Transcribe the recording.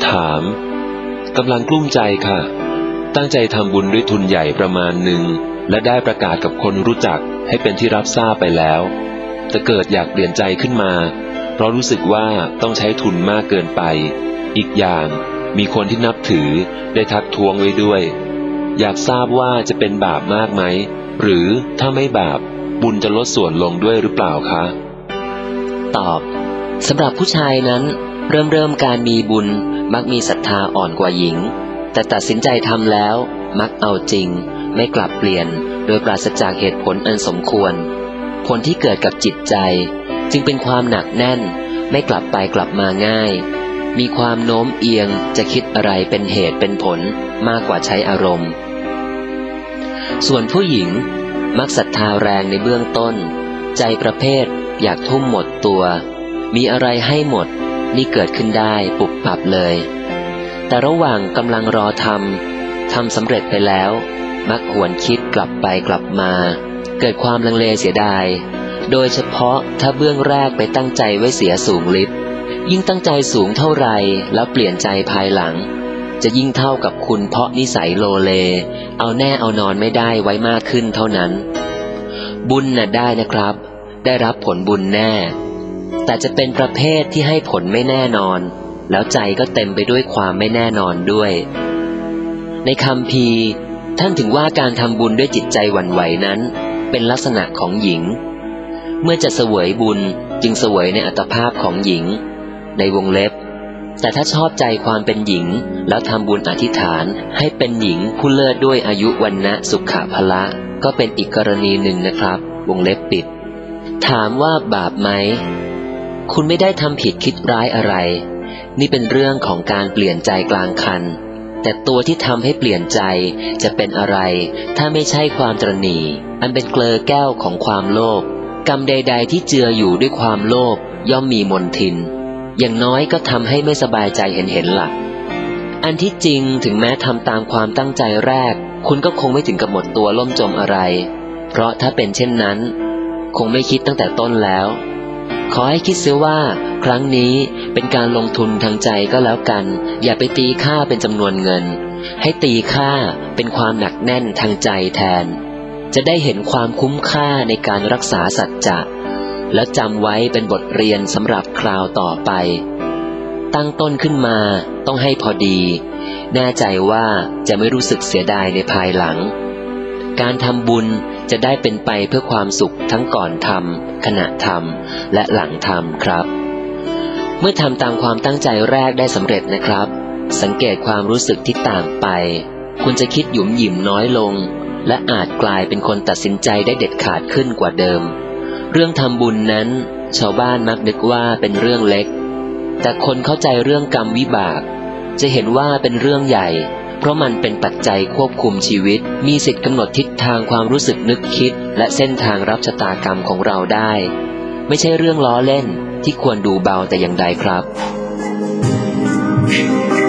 ถามกำลังกลุ้มใจค่ะตั้งใจทำบุญด้วยทุนใหญ่ประมาณหนึ่งและได้ประกาศกับคนรู้จักให้เป็นที่รับทราบไปแล้วแต่เกิดอยากเปลี่ยนใจขึ้นมาเพราะรู้สึกว่าต้องใช้ทุนมากเกินไปอีกอย่างมีคนที่นับถือได้ทักท้วงไว้ด้วยอยากทราบว่าจะเป็นบาปมากไหมหรือถ้าไม่บาปบุญจะลดส่วนลงด้วยหรือเปล่าคะตอบสำหรับผู้ชายนั้นเริ่มการมีบุญมักมีศรัทธาอ่อนกว่าหญิงแต่ตัดสินใจทำแล้วมักเอาจริงไม่กลับเปลี่ยนโดยปราศจากเหตุผลอันสมควรผลที่เกิดกับจิตใจจึงเป็นความหนักแน่นไม่กลับไปกลับมาง่ายมีความโน้มเอียงจะคิดอะไรเป็นเหตุเป็นผลมากกว่าใช้อารมณ์ส่วนผู้หญิงมักศรัทธาแรงในเบื้องต้นใจประเภทอยากทุ่มหมดตัวมีอะไรให้หมดนี่เกิดขึ้นได้ปุบปับเลยแต่ระหว่างกำลังรอทำสำเร็จไปแล้วมักหวนคิดกลับไปกลับมาเกิดความลังเลเสียดายโดยเฉพาะถ้าเบื้องแรกไปตั้งใจไว้เสียสูงลิบยิ่งตั้งใจสูงเท่าไรแล้วเปลี่ยนใจภายหลังจะยิ่งเท่ากับคุณเพราะนิสัยโลเลเอาแน่เอานอนไม่ได้ไว้มากขึ้นเท่านั้นบุญน่ะได้นะครับได้รับผลบุญแน่แต่จะเป็นประเภทที่ให้ผลไม่แน่นอนแล้วใจก็เต็มไปด้วยความไม่แน่นอนด้วยในคัมภีร์ท่านถึงว่าการทำบุญด้วยจิตใจหวั่นไหวนั้นเป็นลักษณะของหญิงเมื่อจะเสวยบุญจึงเสวยในอัตภาพของหญิงในวงเล็บแต่ถ้าชอบใจความเป็นหญิงแล้วทำบุญอธิษฐานให้เป็นหญิงผู้เลิศด้วยอายุวรรณะสุขภละก็เป็นอีกกรณีหนึ่งนะครับวงเล็บปิดถามว่าบาปไหมคุณไม่ได้ทำผิดคิดร้ายอะไรนี่เป็นเรื่องของการเปลี่ยนใจกลางคันแต่ตัวที่ทำให้เปลี่ยนใจจะเป็นอะไรถ้าไม่ใช่ความตระหนี่อันเป็นเกลอแก้วของความโลภกรรมใดๆที่เจืออยู่ด้วยความโลภย่อมมีมลทินอย่างน้อยก็ทำให้ไม่สบายใจเห็นล่ะอันที่จริงถึงแม้ทำตามความตั้งใจแรกคุณก็คงไม่ถึงกับหมดตัวล่มจมอะไรเพราะถ้าเป็นเช่นนั้นคงไม่คิดตั้งแต่ต้นแล้วขอให้คิดเสียว่าครั้งนี้เป็นการลงทุนทางใจก็แล้วกันอย่าไปตีค่าเป็นจำนวนเงินให้ตีค่าเป็นความหนักแน่นทางใจแทนจะได้เห็นความคุ้มค่าในการรักษาสัจจะและจำไว้เป็นบทเรียนสำหรับคราวต่อไปตั้งต้นขึ้นมาต้องให้พอดีแน่ใจว่าจะไม่รู้สึกเสียดายในภายหลังการทำบุญจะได้เป็นไปเพื่อความสุขทั้งก่อนทำขณะทำและหลังทำครับเมื่อทำตามความตั้งใจแรกได้สำเร็จนะครับสังเกตความรู้สึกที่ต่างไปคุณจะคิดหยุมหยิมน้อยลงและอาจกลายเป็นคนตัดสินใจได้เด็ดขาดขึ้นกว่าเดิมเรื่องทำบุญนั้นชาวบ้านมักนึกว่าเป็นเรื่องเล็กแต่คนเข้าใจเรื่องกรรมวิบากจะเห็นว่าเป็นเรื่องใหญ่เพราะมันเป็นปัจจัยควบคุมชีวิตมีสิทธิ์กำหนดทิศทางความรู้สึกนึกคิดและเส้นทางรับชะตากรรมของเราได้ไม่ใช่เรื่องล้อเล่นที่ควรดูเบาแต่อย่างใดครับ